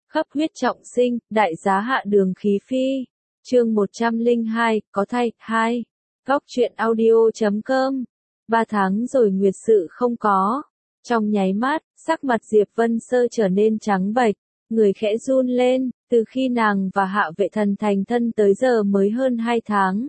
khắp huyết trọng sinh, đại giá hạ đường khí phi. Chương 102, có thay, 2. Góc truyện audio.com. 3 tháng rồi nguyệt sự không có. Trong nháy mắt, sắc mặt Diệp Vân Sơ trở nên trắng bệch, người khẽ run lên, từ khi nàng và Hạ Vệ Thần thành thân tới giờ mới hơn 2 tháng.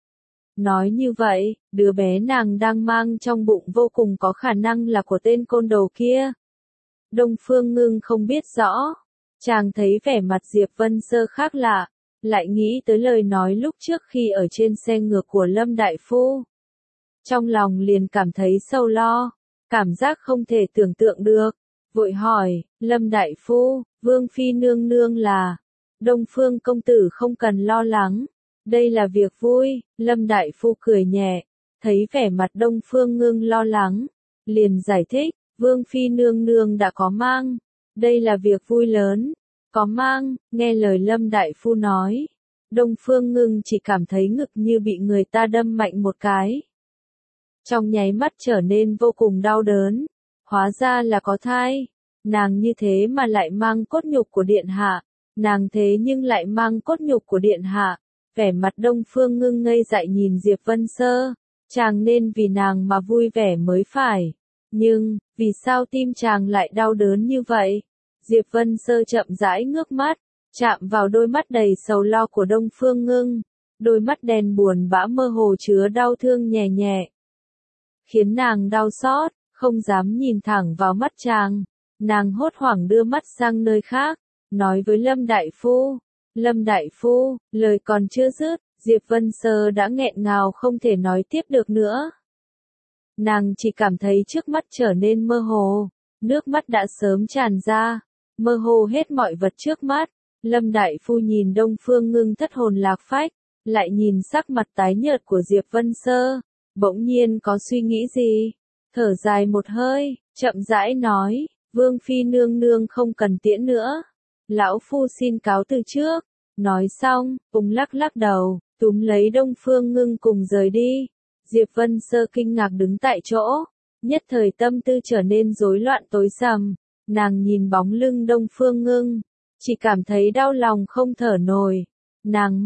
Nói như vậy, đứa bé nàng đang mang trong bụng vô cùng có khả năng là của tên côn đồ kia. Đông Phương Ngưng không biết rõ. Chàng thấy vẻ mặt Diệp Vân Sơ khác lạ, lại nghĩ tới lời nói lúc trước khi ở trên xe ngựa của Lâm Đại Phu. Trong lòng liền cảm thấy sâu lo, cảm giác không thể tưởng tượng được, vội hỏi, Lâm Đại Phu, Vương Phi nương nương là, Đông Phương công tử không cần lo lắng, đây là việc vui. Lâm Đại Phu cười nhẹ, thấy vẻ mặt Đông Phương Ngưng lo lắng, liền giải thích, Vương Phi nương nương đã có mang, đây là việc vui lớn. Có mang, nghe lời Lâm Đại Phu nói, Đông Phương Ngưng chỉ cảm thấy ngực như bị người ta đâm mạnh một cái. Trong nháy mắt trở nên vô cùng đau đớn, hóa ra là có thai, nàng như thế mà lại mang cốt nhục của điện hạ, nàng thế nhưng lại mang cốt nhục của điện hạ, vẻ mặt Đông Phương Ngưng ngây dại nhìn Diệp Vân Sơ, chàng nên vì nàng mà vui vẻ mới phải, nhưng, vì sao tim chàng lại đau đớn như vậy? Diệp Vân Sơ chậm rãi ngước mắt, chạm vào đôi mắt đầy sầu lo của Đông Phương Ngưng, đôi mắt đen buồn bã mơ hồ chứa đau thương nhẹ nhẹ. Khiến nàng đau xót, không dám nhìn thẳng vào mắt chàng, nàng hốt hoảng đưa mắt sang nơi khác, nói với Lâm Đại Phu. Lâm Đại Phu, lời còn chưa dứt, Diệp Vân Sơ đã nghẹn ngào không thể nói tiếp được nữa. Nàng chỉ cảm thấy trước mắt trở nên mơ hồ, nước mắt đã sớm tràn ra. Mơ hồ hết mọi vật trước mắt, Lâm Đại Phu nhìn Đông Phương Ngưng thất hồn lạc phách, lại nhìn sắc mặt tái nhợt của Diệp Vân Sơ, bỗng nhiên có suy nghĩ gì, thở dài một hơi, chậm rãi nói, Vương Phi nương nương không cần tiễn nữa, lão phu xin cáo từ trước. Nói xong, lắc lắc đầu, túm lấy Đông Phương Ngưng cùng rời đi. Diệp Vân Sơ kinh ngạc đứng tại chỗ, nhất thời tâm tư trở nên rối loạn tối sầm. Nàng nhìn bóng lưng Đông Phương Ngưng, chỉ cảm thấy đau lòng không thở nổi. Nàng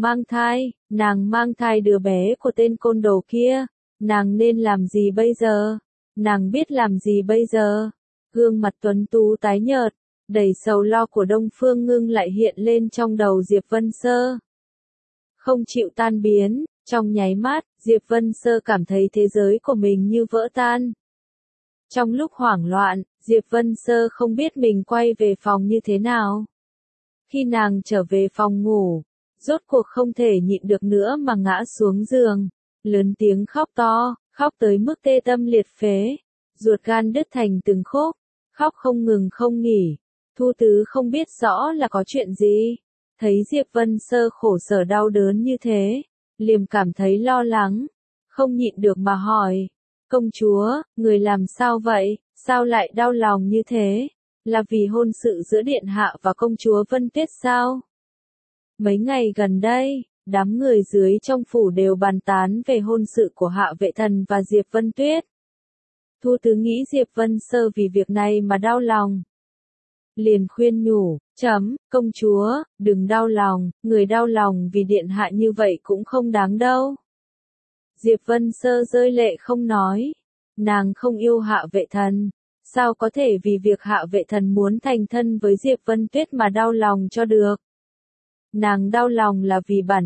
mang thai đứa bé của tên côn đồ kia, nàng nên làm gì bây giờ? Nàng biết làm gì bây giờ? Gương mặt tuấn tú tái nhợt, đầy sầu lo của Đông Phương Ngưng lại hiện lên trong đầu Diệp Vân Sơ. Không chịu tan biến, trong nháy mắt, Diệp Vân Sơ cảm thấy thế giới của mình như vỡ tan. Trong lúc hoảng loạn, Diệp Vân Sơ không biết mình quay về phòng như thế nào. Khi nàng trở về phòng ngủ, rốt cuộc không thể nhịn được nữa mà ngã xuống giường, lớn tiếng khóc to, khóc tới mức tê tâm liệt phế, ruột gan đứt thành từng khúc, khóc không ngừng không nghỉ. Thu Tứ không biết rõ là có chuyện gì, thấy Diệp Vân Sơ khổ sở đau đớn như thế, liền cảm thấy lo lắng, không nhịn được mà hỏi. Công chúa, người làm sao vậy, sao lại đau lòng như thế? Là vì hôn sự giữa điện hạ và công chúa Vân Tuyết sao? Mấy ngày gần đây, đám người dưới trong phủ đều bàn tán về hôn sự của Hạ Vệ Thần và Diệp Vân Tuyết. Thu Tứ nghĩ Diệp Vân Sơ vì việc này mà đau lòng. Liền khuyên nhủ, công chúa, đừng đau lòng, người đau lòng vì điện hạ như vậy cũng không đáng đâu. Diệp Vân Sơ rơi lệ không nói, nàng không yêu Hạ Vệ Thần, sao có thể vì việc Hạ Vệ Thần muốn thành thân với Diệp Vân Tuyết mà đau lòng cho được. Nàng đau lòng là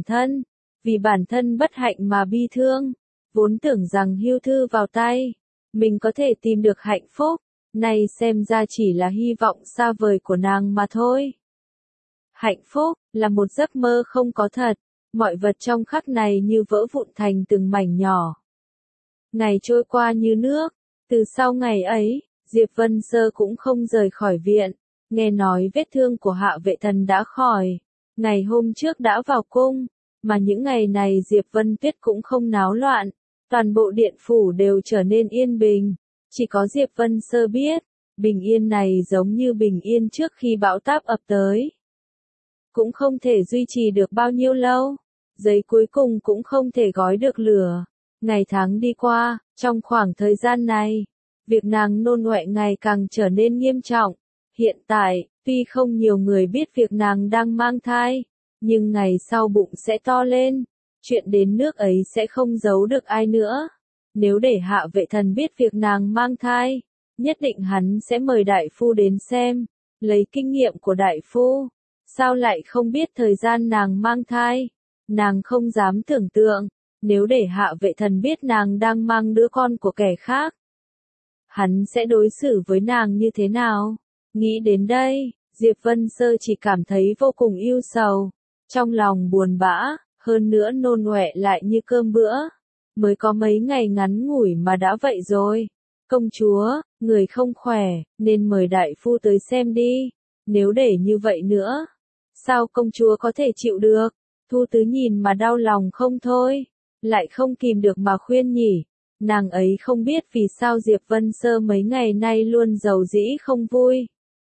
vì bản thân bất hạnh mà bi thương, vốn tưởng rằng hưu thư vào tay, mình có thể tìm được hạnh phúc, nay xem ra chỉ là hy vọng xa vời của nàng mà thôi. Hạnh phúc, là một giấc mơ không có thật. Mọi vật trong khắc này như vỡ vụn thành từng mảnh nhỏ. Ngày trôi qua như nước, từ sau ngày ấy, Diệp Vân Sơ cũng không rời khỏi viện, nghe nói vết thương của Hạ Vệ Thần đã khỏi, ngày hôm trước đã vào cung, mà những ngày này Diệp Vân Tuyết cũng không náo loạn, toàn bộ điện phủ đều trở nên yên bình, chỉ có Diệp Vân Sơ biết, bình yên này giống như bình yên trước khi bão táp ập tới. Cũng không thể duy trì được bao nhiêu lâu, giấy cuối cùng cũng không thể gói được lửa. Ngày tháng đi qua, trong khoảng thời gian này, việc nàng nôn ọe ngày càng trở nên nghiêm trọng. Hiện tại, Tuy không nhiều người biết việc nàng đang mang thai, nhưng ngày sau bụng sẽ to lên, chuyện đến nước ấy sẽ không giấu được ai nữa. Nếu để Hạ Vệ Thần biết việc nàng mang thai, nhất định hắn sẽ mời đại phu đến xem, lấy kinh nghiệm của đại phu. Sao lại không biết thời gian nàng mang thai? Nàng không dám tưởng tượng, nếu để Hạ Vệ Thần biết nàng đang mang đứa con của kẻ khác, hắn sẽ đối xử với nàng như thế nào? Nghĩ đến đây, Diệp Vân Sơ chỉ cảm thấy vô cùng ưu sầu, trong lòng buồn bã, hơn nữa nôn ọe lại như cơm bữa. Mới có mấy ngày ngắn ngủi mà đã vậy rồi. Công chúa, người không khỏe, nên mời đại phu tới xem đi. Nếu để như vậy nữa, sao công chúa có thể chịu được? Thu Tứ nhìn mà đau lòng không thôi, lại không kìm được mà khuyên nhỉ. Nàng ấy không biết vì sao Diệp Vân Sơ mấy ngày nay luôn giàu dĩ không vui.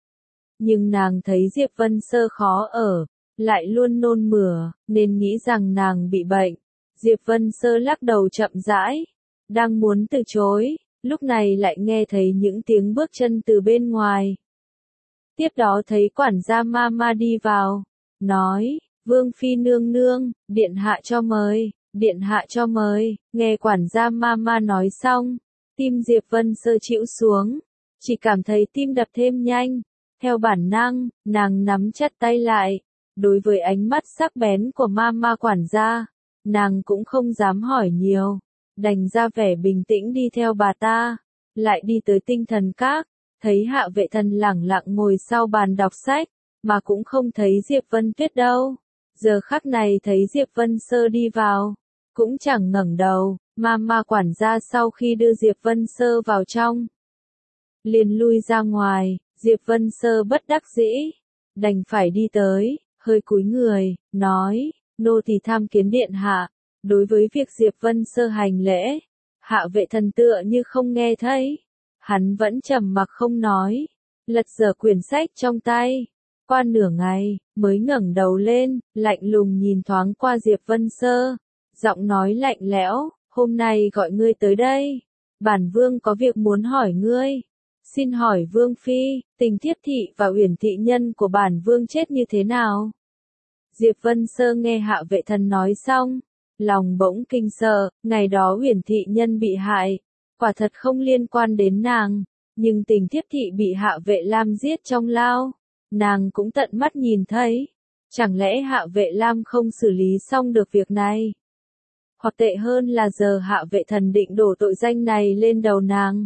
Nhưng nàng thấy Diệp Vân Sơ khó ở, lại luôn nôn mửa, nên nghĩ rằng nàng bị bệnh. Diệp Vân Sơ lắc đầu chậm rãi, đang muốn từ chối, lúc này lại nghe thấy những tiếng bước chân từ bên ngoài. Tiếp đó thấy quản gia Mama đi vào, nói, Vương Phi nương nương, điện hạ cho mời, điện hạ cho mời. Nghe quản gia Mama nói xong, tim Diệp Vân Sơ chịu xuống, chỉ cảm thấy tim đập thêm nhanh. Theo bản năng, nàng nắm chặt tay lại, đối với ánh mắt sắc bén của Mama quản gia, nàng cũng không dám hỏi nhiều, đành ra vẻ bình tĩnh đi theo bà ta, lại đi tới Tinh Thần Các, thấy Hạ Vệ Thần lẳng lặng ngồi sau bàn đọc sách, mà cũng không thấy Diệp Vân Tuyết đâu. Giờ khắc này thấy Diệp Vân Sơ đi vào, cũng chẳng ngẩng đầu. Mama quản gia sau khi đưa Diệp Vân Sơ vào trong, liền lui ra ngoài. Diệp Vân Sơ bất đắc dĩ, đành phải đi tới, hơi cúi người, nói, nô tỳ tham kiến điện hạ. Đối với việc Diệp Vân Sơ hành lễ, Hạ Vệ Thần tựa như không nghe thấy, hắn vẫn trầm mặc không nói, lật dở quyển sách trong tay. Qua nửa ngày, mới ngẩng đầu lên, lạnh lùng nhìn thoáng qua Diệp Vân Sơ, giọng nói lạnh lẽo, hôm nay gọi ngươi tới đây, bản vương có việc muốn hỏi ngươi. Xin hỏi Vương Phi, Tình Thiếp Thị và Uyển Thị Nhân của bản vương chết như thế nào? Diệp Vân Sơ nghe Hạ Vệ Thần nói xong, lòng bỗng kinh sợ, ngày đó Uyển Thị Nhân bị hại, quả thật không liên quan đến nàng, nhưng Tình Thiếp Thị bị Hạ Vệ Lam giết trong lao, nàng cũng tận mắt nhìn thấy, chẳng lẽ Hạ Vệ Lam không xử lý xong được việc này? Hoặc tệ hơn là giờ Hạ Vệ Thần định đổ tội danh này lên đầu nàng.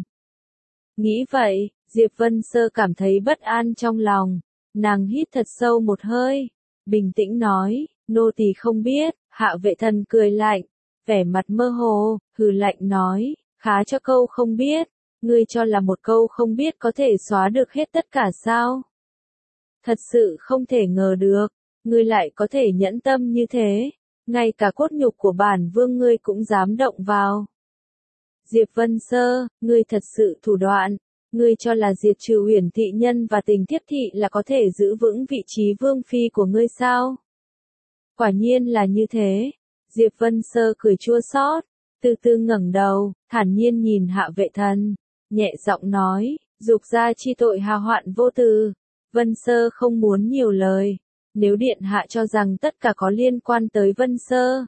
Nghĩ vậy, Diệp Vân Sơ cảm thấy bất an trong lòng, nàng hít thật sâu một hơi, bình tĩnh nói, nô tỳ không biết. Hạ Vệ Thần cười lạnh, vẻ mặt mơ hồ, hừ lạnh nói, khá cho câu không biết, ngươi cho là một câu không biết có thể xóa được hết tất cả sao? Thật sự không thể ngờ được, ngươi lại có thể nhẫn tâm như thế, ngay cả cốt nhục của bản vương ngươi cũng dám động vào. Diệp Vân Sơ, ngươi thật sự thủ đoạn, ngươi cho là diệt trừ Uyển Thị Nhân và Tình Thiếp Thị là có thể giữ vững vị trí vương phi của ngươi sao? Quả nhiên là như thế. Diệp Vân Sơ cười chua xót, từ từ ngẩng đầu, thản nhiên nhìn Hạ Vệ Thần, nhẹ giọng nói, dục gia chi tội hào hoạn vô từ. Vân Sơ không muốn nhiều lời, nếu điện hạ cho rằng tất cả có liên quan tới Vân Sơ.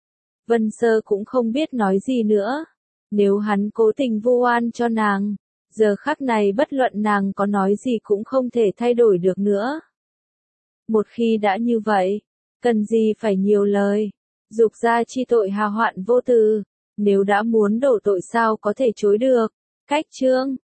Vân Sơ cũng không biết nói gì nữa. Nếu hắn cố tình vu oan cho nàng, giờ khắc này bất luận nàng có nói gì cũng không thể thay đổi được nữa. Một khi đã như vậy, cần gì phải nhiều lời, dục gia chi tội hào hoạn vô từ, nếu đã muốn đổ tội sao có thể chối được. Cách chương